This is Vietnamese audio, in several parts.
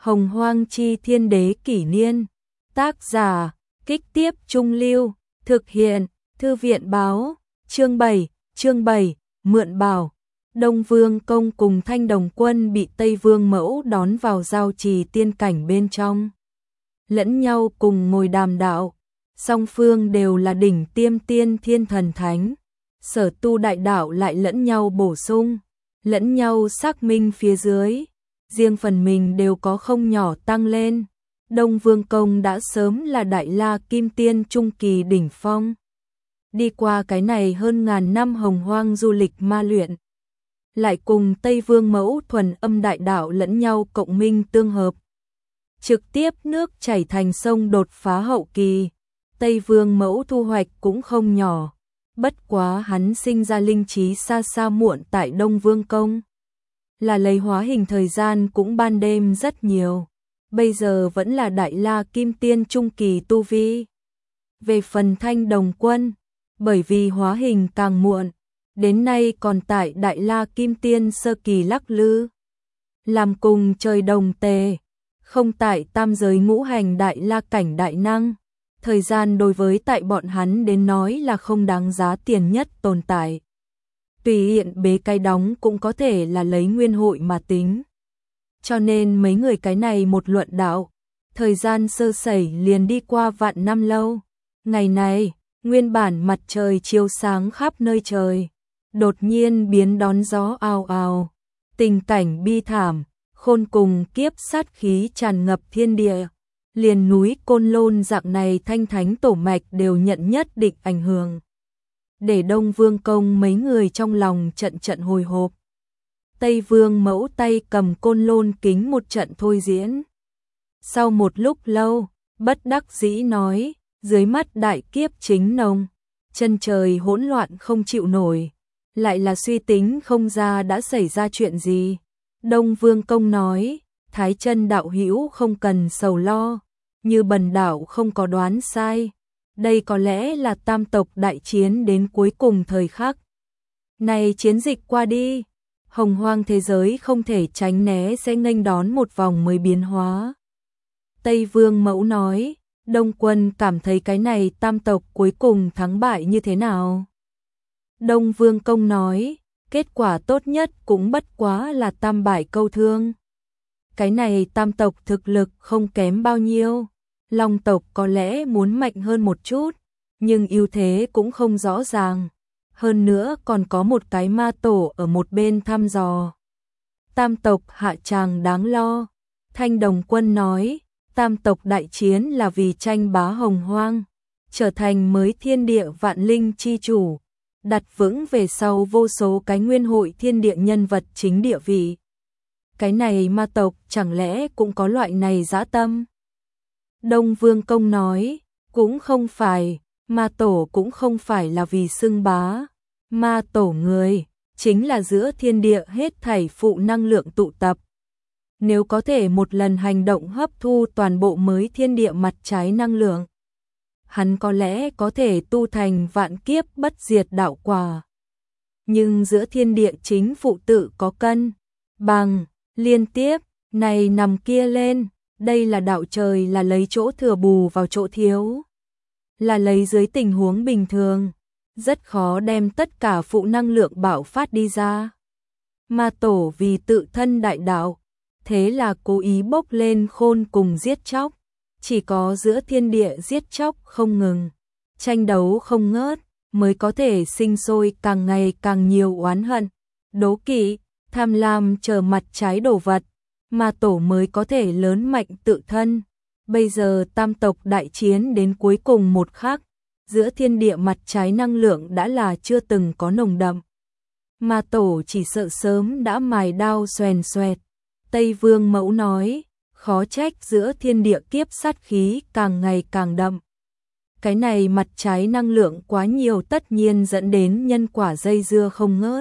Hồng Hoang chi thiên đế kỷ niên. Tác giả, Kích Tiếp Trung Lưu. Thực hiện, Thư viện báo. Chương 7, mượn bảo. Đông Vương Công cùng Thanh Đồng Quân bị Tây Vương Mẫu đón vào giao trì tiên cảnh bên trong. Lẫn nhau cùng ngồi đàm đạo. Song phương đều là đỉnh tiêm tiên thiên thần thánh. Sở tu đại đạo lại lẫn nhau bổ sung, lẫn nhau xác minh phía dưới. Riêng phần mình đều có không nhỏ tăng lên. Đông Vương Công đã sớm là Đại La Kim Tiên trung kỳ đỉnh phong. Đi qua cái này hơn ngàn năm hồng hoang du lịch ma luyện, lại cùng Tây Vương Mẫu thuần âm đại đạo lẫn nhau cộng minh tương hợp. Trực tiếp nước chảy thành sông đột phá hậu kỳ, Tây Vương Mẫu thu hoạch cũng không nhỏ. Bất quá hắn sinh ra linh trí xa xa muộn tại Đông Vương Công. Là lấy hóa hình thời gian cũng ban đêm rất nhiều. Bây giờ vẫn là Đại La Kim Tiên trung kỳ tu vi. Về phần Thanh Đồng Quân, bởi vì hóa hình càng muộn, đến nay còn tại Đại La Kim Tiên sơ kỳ lắc lư. Làm cùng trời đồng tề, không tại tam giới ngũ hành Đại La cảnh đại năng. Thời gian đối với tại bọn hắn đến nói là không đáng giá tiền nhất tồn tại. Tùy hiện bế cái đóng cũng có thể là lấy nguyên hội mà tính. Cho nên mấy người cái này một luận đạo, thời gian sơ sẩy liền đi qua vạn năm lâu. Ngày này, nguyên bản mặt trời chiếu sáng khắp nơi trời, đột nhiên biến đón gió ào ào. Tình cảnh bi thảm, khôn cùng kiếp sát khí tràn ngập thiên địa. Liền núi Côn Lôn dạng này thanh thánh tổ mạch đều nhận nhất định ảnh hưởng. Để Đông Vương Công mấy người trong lòng trận trận hồi hộp. Tây Vương Mẫu tay cầm Côn Lôn kính một trận thôi diễn. Sau một lúc lâu, bất đắc dĩ nói, dưới mắt đại kiếp chính nồng, chân trời hỗn loạn không chịu nổi, lại là suy tính không ra đã xảy ra chuyện gì. Đông Vương Công nói, Thái Chân đạo hữu không cần sầu lo. Như bần đạo không có đoán sai, đây có lẽ là tam tộc đại chiến đến cuối cùng thời khắc. Này chiến dịch qua đi, hồng hoang thế giới không thể tránh né sẽ nghênh đón một vòng mới biến hóa. Tây Vương Mẫu nói, Đông Quân cảm thấy cái này tam tộc cuối cùng thắng bại như thế nào? Đông Vương Công nói, kết quả tốt nhất cũng bất quá là tam bại câu thương. Cái này tam tộc thực lực không kém bao nhiêu. Long tộc có lẽ muốn mạnh hơn một chút, nhưng ưu thế cũng không rõ ràng. Hơn nữa còn có một cái ma tổ ở một bên thăm dò. Tam tộc hạ tràng đáng lo. Thanh Đồng Quân nói, tam tộc đại chiến là vì tranh bá hồng hoang, trở thành mới thiên địa vạn linh chi chủ, đặt vững về sau vô số cái nguyên hội thiên địa nhân vật chính địa vị. Cái này ma tộc chẳng lẽ cũng có loại này dã tâm? Đông Vương Công nói, cũng không phải, ma tổ cũng không phải là vì xưng bá. Ma tổ người, chính là giữa thiên địa hết thảy phụ năng lượng tụ tập. Nếu có thể một lần hành động hấp thu toàn bộ mới thiên địa mặt trái năng lượng, hắn có lẽ có thể tu thành vạn kiếp bất diệt đạo quả. Nhưng giữa thiên địa chính phụ tự có cân, bằng, liên tiếp, này nằm kia lên. Đây là đạo trời là lấy chỗ thừa bù vào chỗ thiếu. Là lấy dưới tình huống bình thường. Rất khó đem tất cả phụ năng lượng bạo phát đi ra. Ma tổ vì tự thân đại đạo. Thế là cố ý bốc lên khôn cùng giết chóc. Chỉ có giữa thiên địa giết chóc không ngừng. Tranh đấu không ngớt. Mới có thể sinh sôi càng ngày càng nhiều oán hận. Đố kỵ, tham lam chờ mặt trái đồ vật. Ma tổ mới có thể lớn mạnh tự thân. Bây giờ tam tộc đại chiến đến cuối cùng một khắc, giữa thiên địa mặt trái năng lượng đã là chưa từng có nồng đậm. Ma tổ chỉ sợ sớm đã mài đao xoèn xoẹt. Tây Vương Mẫu nói, khó trách giữa thiên địa kiếp sát khí càng ngày càng đậm. Cái này mặt trái năng lượng quá nhiều tất nhiên dẫn đến nhân quả dây dưa không ngớt.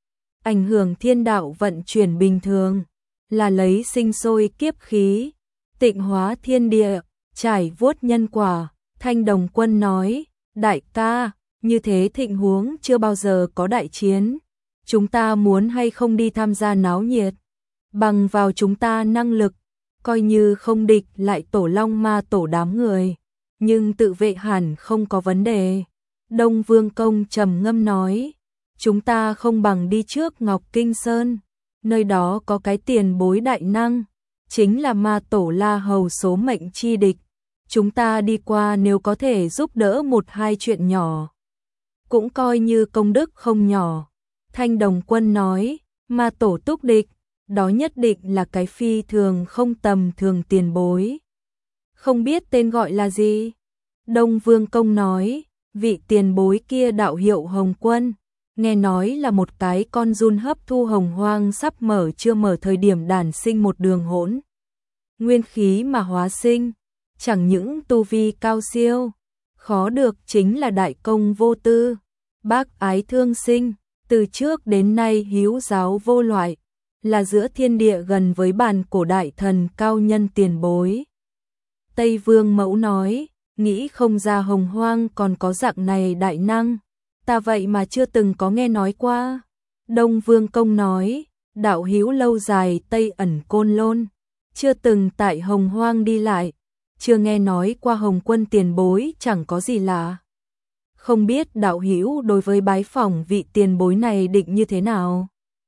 Ảnh hưởng thiên đạo vận chuyển bình thường. Là lấy sinh sôi kiếp khí, tịnh hóa thiên địa, trải vuốt nhân quả. Thanh Đồng Quân nói, đại ca, như thế thịnh huống chưa bao giờ có đại chiến. Chúng ta muốn hay không đi tham gia náo nhiệt? Bằng vào chúng ta năng lực, coi như không địch lại Tổ Long Ma Tổ đám người, nhưng tự vệ hẳn không có vấn đề. Đông Vương Công trầm ngâm nói, chúng ta không bằng đi trước Ngọc Kinh Sơn, nơi đó có cái tiền bối đại năng, chính là Ma Tổ La Hầu số mệnh chi địch. Chúng ta đi qua nếu có thể giúp đỡ một hai chuyện nhỏ, cũng coi như công đức không nhỏ. Thanh Đồng Quân nói, Ma Tổ túc địch, đó nhất định là cái phi thường không tầm thường tiền bối. Không biết tên gọi là gì? Đông Vương Công nói, vị tiền bối kia đạo hiệu Hồng Quân, nghe nói là một cái con giun hấp thu hồng hoang sắp chưa mở thời điểm đản sinh một đường hỗn nguyên khí mà hóa sinh, chẳng những tu vi cao siêu, khó được chính là đại công vô tư, bác ái thương sinh, từ trước đến nay hiếu giáo vô loại, là giữa thiên địa gần với bàn cổ đại thần cao nhân tiền bối. Tây Vương Mẫu nói, nghĩ không ra hồng hoang còn có dạng này đại năng, ta vậy mà chưa từng có nghe nói qua. Đông Vương Công nói, đạo hữu lâu dài Tây ẩn Côn Lôn, chưa từng tại hồng hoang đi lại, chưa nghe nói qua Hồng Quân tiền bối chẳng có gì lạ. Không biết đạo hữu đối với bái phỏng vị tiền bối này định như thế nào?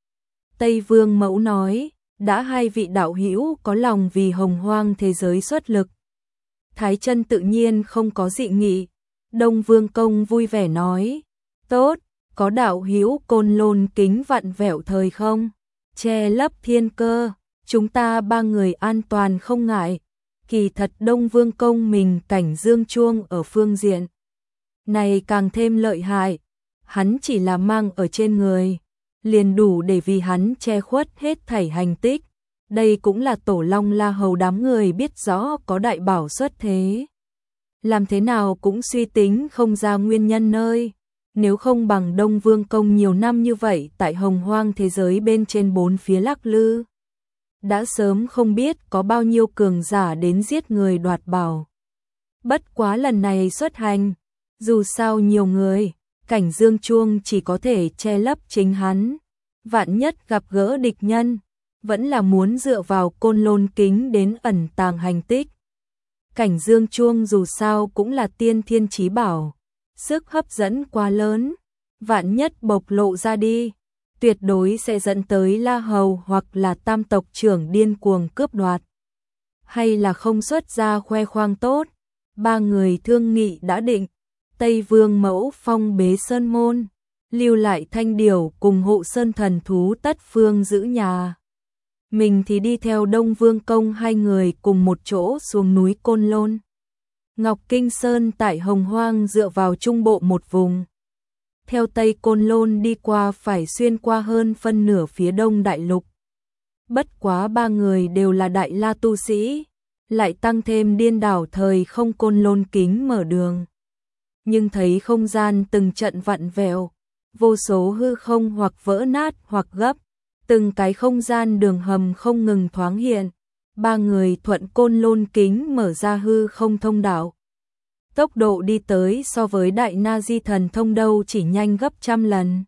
Tây Vương Mẫu nói, đã hai vị đạo hữu có lòng vì hồng hoang thế giới xuất lực, Thái Chân tự nhiên không có dị nghị. Đông Vương Công vui vẻ nói, tốt, có đạo hữu Côn Lôn kính vặn vẹo thời không, che lấp thiên cơ, chúng ta ba người an toàn không ngại. Kỳ thật Đông Vương Công mình cảnh dương chuông ở phương diện này càng thêm lợi hại, hắn chỉ là mang ở trên người, liền đủ để vì hắn che khuất hết thảy hành tích. Đây cũng là Tổ Long La Hầu đám người biết rõ có đại bảo xuất thế, làm thế nào cũng suy tính không ra nguyên nhân nơi, nếu không bằng Đông Vương Công nhiều năm như vậy tại hồng hoang thế giới bên trên bốn phía lắc lư, đã sớm không biết có bao nhiêu cường giả đến giết người đoạt bảo. Bất quá lần này xuất hành, dù sao nhiều người, cảnh dương chuông chỉ có thể che lấp chính hắn, vạn nhất gặp gỡ địch nhân, vẫn là muốn dựa vào Côn Lôn kính đến ẩn tàng hành tích. Cảnh dương chuông dù sao cũng là tiên thiên chí bảo, sức hấp dẫn quá lớn, vạn nhất bộc lộ ra đi, tuyệt đối sẽ dẫn tới La Hầu hoặc là Tam tộc trưởng điên cuồng cướp đoạt. Hay là không xuất ra khoe khoang tốt, ba người thương nghị đã định, Tây Vương Mẫu phong bế sơn môn, lưu lại Thanh Điểu cùng hộ sơn thần thú Tất Phương giữ nhà. Mình thì đi theo Đông Vương Công hai người cùng một chỗ xuống núi Côn Lôn. Ngọc Kinh Sơn tại Hồng Hoang dựa vào trung bộ một vùng. Theo Tây Côn Lôn đi qua phải xuyên qua hơn phân nửa phía đông đại lục. Bất quá ba người đều là đại la tu sĩ, lại tăng thêm điên đảo thời không Côn Lôn kính mở đường. Nhưng thấy không gian từng trận vặn vẹo, vô số hư không hoặc vỡ nát hoặc gấp, từng cái không gian đường hầm không ngừng thoáng hiện, ba người thuận Côn Lôn kính mở ra hư không thông đạo. Tốc độ đi tới so với Đại Na Di Thần Thông đâu chỉ nhanh gấp trăm lần.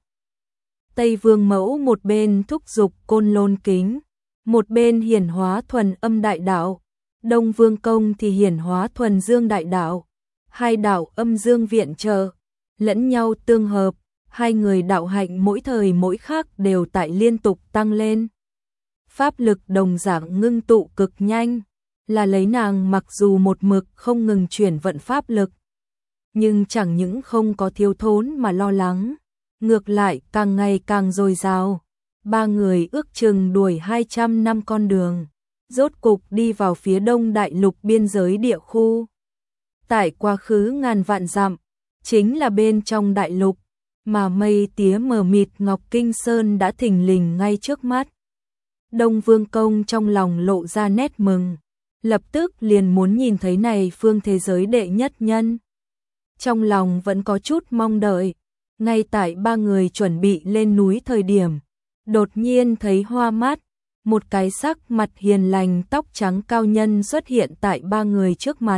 Tây Vương Mẫu một bên thúc giục Côn Lôn kính, một bên hiển hóa thuần âm đại đạo, Đông Vương Công thì hiển hóa thuần dương đại đạo, hai đạo âm dương viện trợ, lẫn nhau tương hợp, hai người đạo hạnh mỗi thời mỗi khác đều tại liên tục tăng lên. Pháp lực đồng dạng ngưng tụ cực nhanh, là lấy nàng mặc dù một mực không ngừng chuyển vận pháp lực, nhưng chẳng những không có thiếu thốn mà lo lắng, ngược lại càng ngày càng dồi dào. Ba người ước chừng đuổi 200 năm con đường, rốt cục đi vào phía đông đại lục biên giới địa khu. Tại quá khứ ngàn vạn dặm, chính là bên trong đại lục, mà mây tía mờ mịt Ngọc Kinh Sơn đã thình lình ngay trước mắt. Đông Vương Công trong lòng lộ ra nét mừng, lập tức liền muốn nhìn thấy này phương thế giới đệ nhất nhân. Trong lòng vẫn có chút mong đợi, ngay tại ba người chuẩn bị lên núi thời điểm, đột nhiên thấy hoa mắt, một cái sắc mặt hiền lành tóc trắng cao nhân xuất hiện tại ba người trước mặt.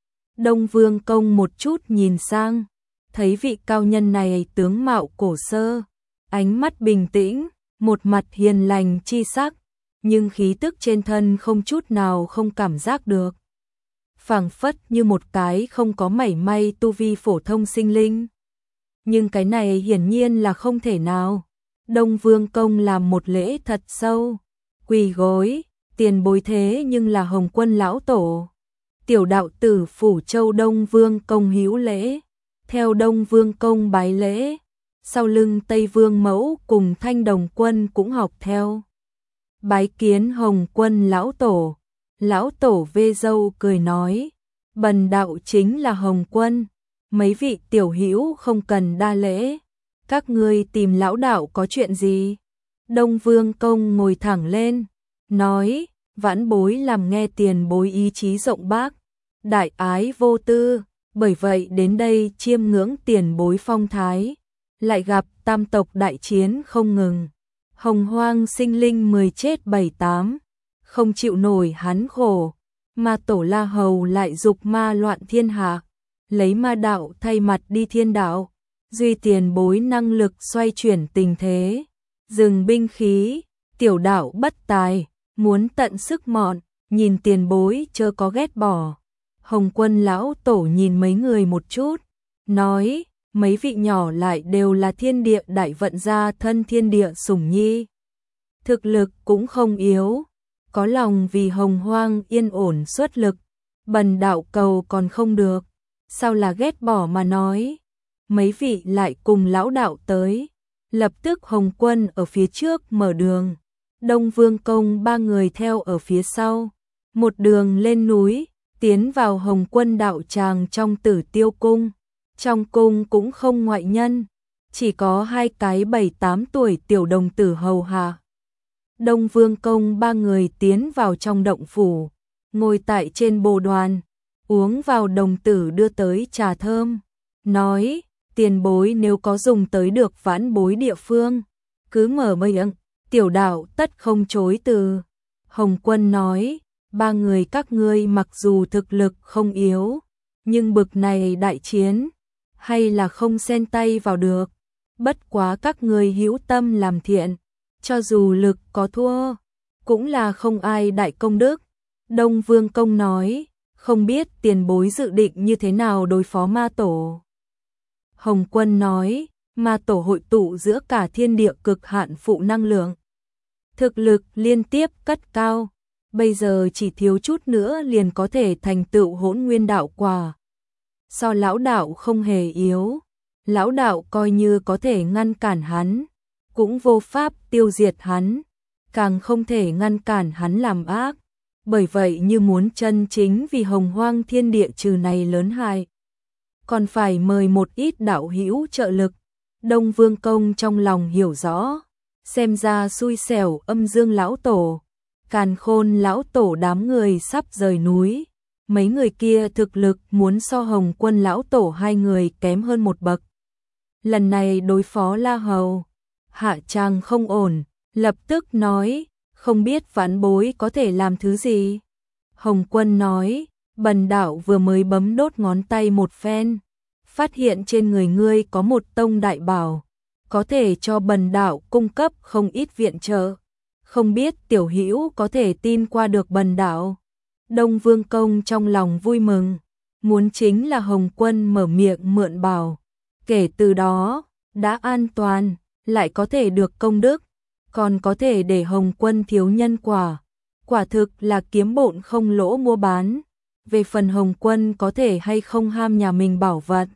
Đông Vương Công một chút nhìn sang, thấy vị cao nhân này tướng mạo cổ sơ, ánh mắt bình tĩnh, một mặt hiền lành chi sắc, nhưng khí tức trên thân không chút nào không cảm giác được. Phảng phất như một cái không có mảy may tu vi phổ thông sinh linh. Nhưng cái này hiển nhiên là không thể nào. Đông Vương Công làm một lễ thật sâu, quỳ gối, tiền bối thế nhưng là Hồng Quân lão tổ. Tiểu đạo tử phủ châu Đông Vương Công hữu lễ, theo Đông Vương Công bái lễ, sau lưng Tây Vương Mẫu cùng Thanh Đồng Quân cũng học theo. Bái kiến Hồng Quân lão tổ vê râu cười nói, bần đạo chính là Hồng Quân, mấy vị tiểu hữu không cần đa lễ, các ngươi tìm lão đạo có chuyện gì? Đông Vương Công ngồi thẳng lên, nói, vãn bối làm nghe tiền bối ý chí rộng bác, đại ái vô tư, bởi vậy đến đây chiêm ngưỡng tiền bối phong thái, lại gặp tam tộc đại chiến không ngừng, hồng hoang sinh linh 10 chết 7-8, không chịu nổi hắn khổ, mà tổ La Hầu lại dục ma loạn thiên hạ, lấy ma đạo thay mặt đi thiên đạo, duy tiền bối năng lực xoay chuyển tình thế, dừng binh khí, tiểu đạo bất tài, muốn tận sức mọn, nhìn tiền bối chớ có ghét bỏ. Hồng Quân lão tổ nhìn mấy người một chút, nói, mấy vị nhỏ lại đều là thiên địa đại vận gia thân thiên địa sủng nhi. Thực lực cũng không yếu, có lòng vì hồng hoang yên ổn xuất lực, bần đạo cầu còn không được, sao là ghét bỏ mà nói. Mấy vị lại cùng lão đạo tới, lập tức Hồng Quân ở phía trước mở đường, Đông Vương Công ba người theo ở phía sau, một đường lên núi, tiến vào Hồng Quân đạo tràng trong Tử Tiêu Cung. Trong cung cũng không ngoại nhân, chỉ có 2 cái 7-8 tuổi tiểu đồng tử hầu hạ. Đông Vương Công ba người tiến vào trong động phủ, ngồi tại trên bồ đoàn, uống vào đồng tử đưa tới trà thơm, nói, tiền bối nếu có dùng tới được vãn bối địa phương, cứ mở miệng, tiểu đạo tất không chối từ. Hồng Quân nói, ba người các ngươi mặc dù thực lực không yếu, nhưng bực này đại chiến, hay là không xen tay vào được, bất quá các ngươi hữu tâm làm thiện, cho dù lực có thua, cũng là không ai đại công đức. Đông Vương Công nói, không biết tiền bối dự định như thế nào đối phó ma tổ. Hồng Quân nói, ma tổ hội tụ giữa cả thiên địa cực hạn phụ năng lượng. Thực lực liên tiếp cất cao, bây giờ chỉ thiếu chút nữa liền có thể thành tựu hỗn nguyên đạo quả. So lão đạo không hề yếu, lão đạo coi như có thể ngăn cản hắn, cũng vô pháp tiêu diệt hắn, càng không thể ngăn cản hắn làm ác. Bởi vậy như muốn chân chính vì hồng hoang thiên địa trừ này lớn hại, còn phải mời một ít đạo hữu trợ lực. Đông Vương Công trong lòng hiểu rõ, xem ra xui xẻo Âm Dương lão tổ, Càn Khôn lão tổ đám người sắp rời núi. Mấy người kia thực lực muốn so Hồng Quân lão tổ 2 người kém hơn một bậc. Lần này đối phó La Hầu, hạ tràng không ổn, lập tức nói, không biết vãn bối có thể làm thứ gì. Hồng Quân nói, bần đạo vừa mới bấm đốt ngón tay một phen, phát hiện trên người ngươi có một tông đại bảo, có thể cho bần đạo cung cấp không ít viện trợ, không biết tiểu hữu có thể tin qua được bần đạo. Đông Vương Công trong lòng vui mừng, muốn chính là Hồng Quân mở miệng mượn bảo, kể từ đó, đã an toàn, lại có thể được công đức, còn có thể để Hồng Quân thiếu nhân quả, quả thực là kiếm bộn không lỗ mua bán. Về phần Hồng Quân có thể hay không ham nhà mình bảo vật,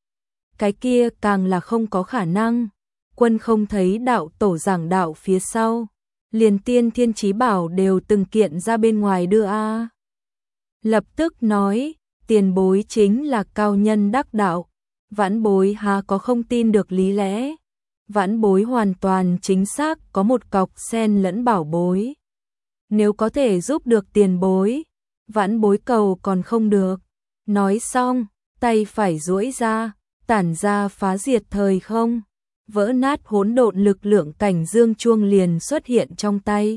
cái kia càng là không có khả năng. Quân không thấy đạo tổ giảng đạo phía sau, liền tiên thiên chí bảo đều từng kiện ra bên ngoài đưa a. Lập tức nói, tiền bối chính là cao nhân đắc đạo, vãn bối há có không tin được lý lẽ. Vãn bối hoàn toàn chính xác có một cọc sen lẫn bảo bối. Nếu có thể giúp được tiền bối, vãn bối cầu còn không được. Nói xong, tay phải duỗi ra, tản ra phá diệt thời không, vỡ nát hỗn độn lực lượng cảnh dương chuông liền xuất hiện trong tay.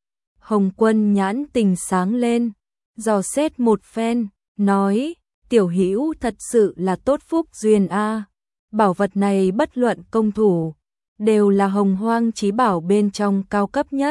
Hồng Quân nhãn tình sáng lên, dò xét một phen, nói, tiểu hữu thật sự là tốt phúc duyên a. Bảo vật này bất luận công thủ, đều là hồng hoang chí bảo bên trong cao cấp nhất,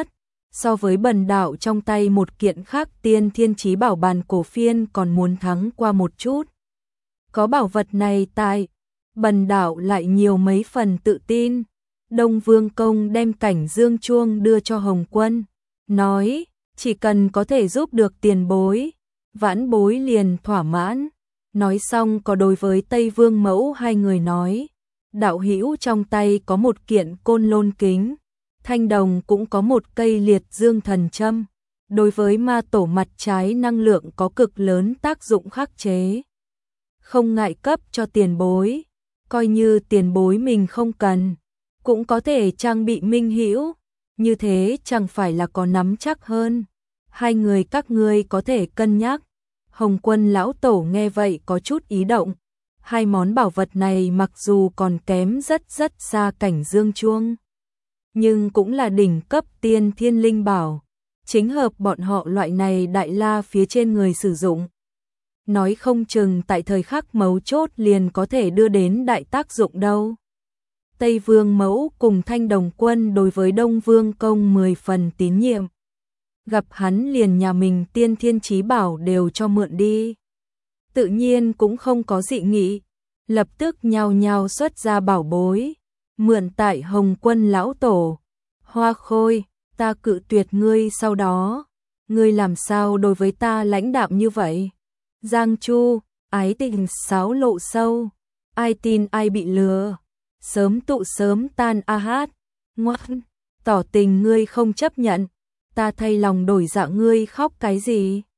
so với bần đạo trong tay một kiện khác tiên thiên chí bảo bàn cổ phiên còn muốn thắng qua một chút. Có bảo vật này tại, bần đạo lại nhiều mấy phần tự tin. Đông Vương Công đem cảnh dương chuông đưa cho Hồng Quân, nói, chỉ cần có thể giúp được tiền bối, vãn bối liền thỏa mãn. Nói xong có đối với Tây Vương Mẫu hai người nói, đạo hữu trong tay có một kiện côn lôn kính, Thanh Đồng cũng có một cây liệt dương thần châm, đối với ma tổ mặt trái năng lượng có cực lớn tác dụng khắc chế. Không ngại cấp cho tiền bối, coi như tiền bối mình không cần, cũng có thể trang bị minh hữu, như thế chẳng phải là có nắm chắc hơn. Hai người các ngươi có thể cân nhắc. Hồng Quân lão tổ nghe vậy có chút ý động. Hai món bảo vật này mặc dù còn kém rất xa cảnh dương chuông, nhưng cũng là đỉnh cấp tiên thiên linh bảo, chính hợp bọn họ loại này đại la phía trên người sử dụng. Nói không chừng tại thời khắc mấu chốt liền có thể đưa đến đại tác dụng đâu. Tây Vương Mẫu cùng Thanh Đồng Quân đối với Đông Vương Công 10 phần tín nhiệm. Gặp hắn liền nhà mình tiên thiên chí bảo đều cho mượn đi. Tự nhiên cũng không có dị nghị, lập tức nhao nhao xuất ra bảo bối, mượn tại Hồng Quân lão tổ. Hoa Khôi, ta cự tuyệt ngươi sau đó, ngươi làm sao đối với ta lãnh đạm như vậy? Giang Chu, ái tình sáo lộ sâu, ai tin ai bị lừa, sớm tụ sớm tan a hát, ngoan, tỏ tình ngươi không chấp nhận, ta thay lòng đổi dạ ngươi khóc cái gì?